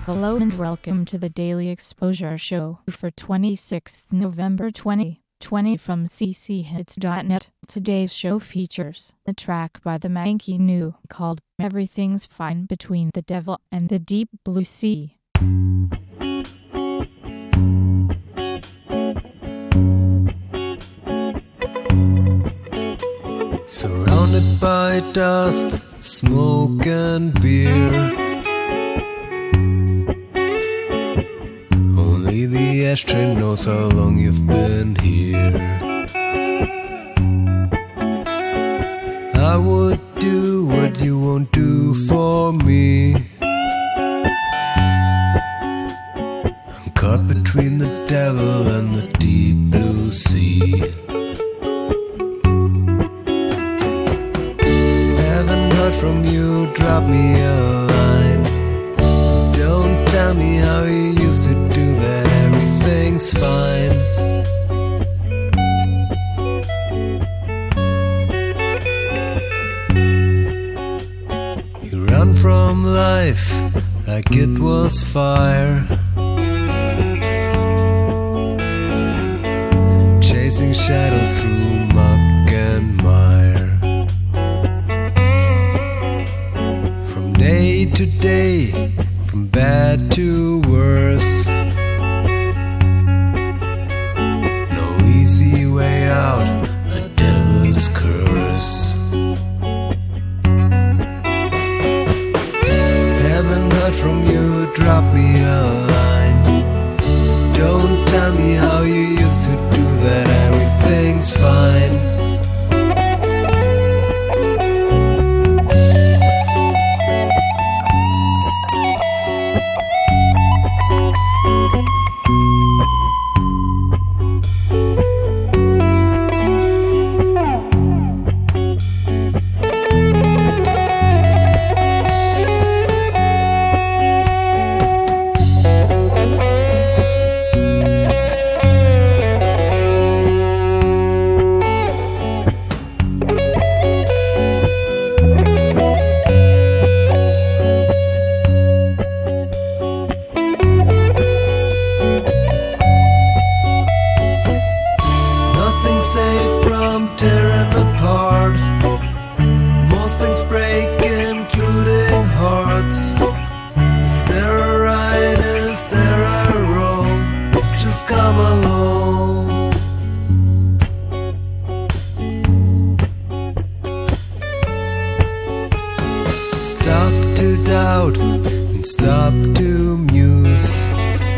Hello and welcome to the Daily Exposure Show for 26th November 2020 from cchits.net. Today's show features a track by the Manky New called Everything's Fine Between the Devil and the Deep Blue Sea. Surrounded by dust, smoke and beer, only the ashtray knows how long you've been here. I would do what you won't do for me. I'm caught between the devil and the deep blue sea. Haven't heard from you, drop me a line. Don't tell me how you used to do that, everything's fine. You run from life like it was fire, chasing shadow through muck and mire. From day to day, from bad to worse, no easy way out, a devil's curse. Haven't heard from you, drop me a line. Don't tell me how you used to do that, everything's fine. Safe from tearing apart. Most things break, including hearts. Is there a right? Is there a wrong? Just come along. Stop to doubt and stop to muse.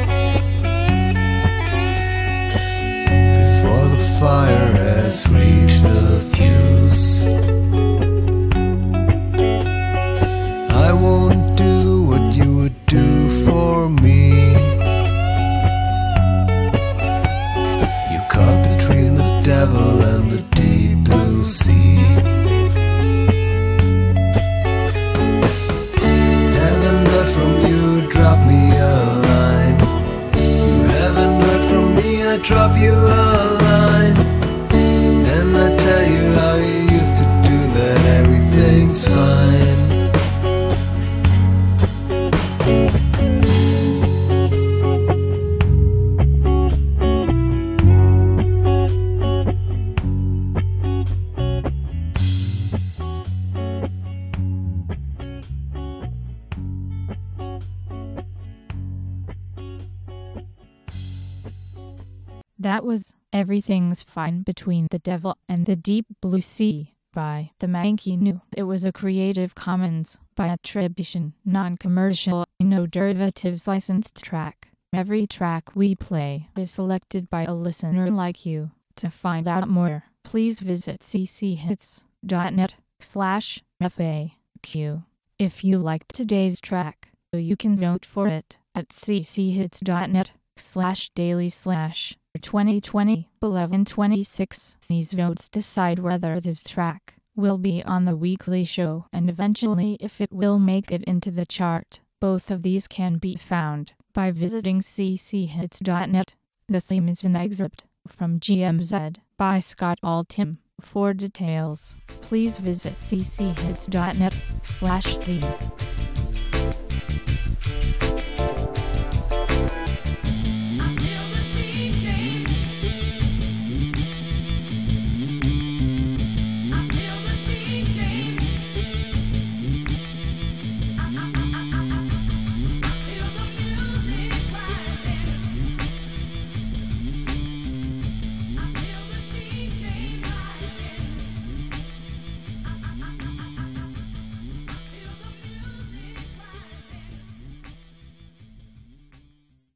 Fire has reached the fuse. I won't do what you would do for me. You caught between the devil and the deep blue sea. Haven't heard from you, drop me a line. You haven't heard from me, I drop you a line. And I tell you how you used to do that, everything's fine. That was Everything's Fine Between the Devil and the Deep Blue Sea by the Manky New. It was a Creative Commons by attribution, non-commercial, no derivatives licensed track. Every track we play is selected by a listener like you. To find out more, please visit cchits.net/FAQ. If you liked today's track, you can vote for it at cchits.net/daily/2020-1126. These votes decide whether this track will be on the weekly show and eventually if it will make it into the chart. Both of these can be found by visiting cchits.net. The theme is an excerpt from GMZ by Scott Altham. For details, please visit cchits.net/theme.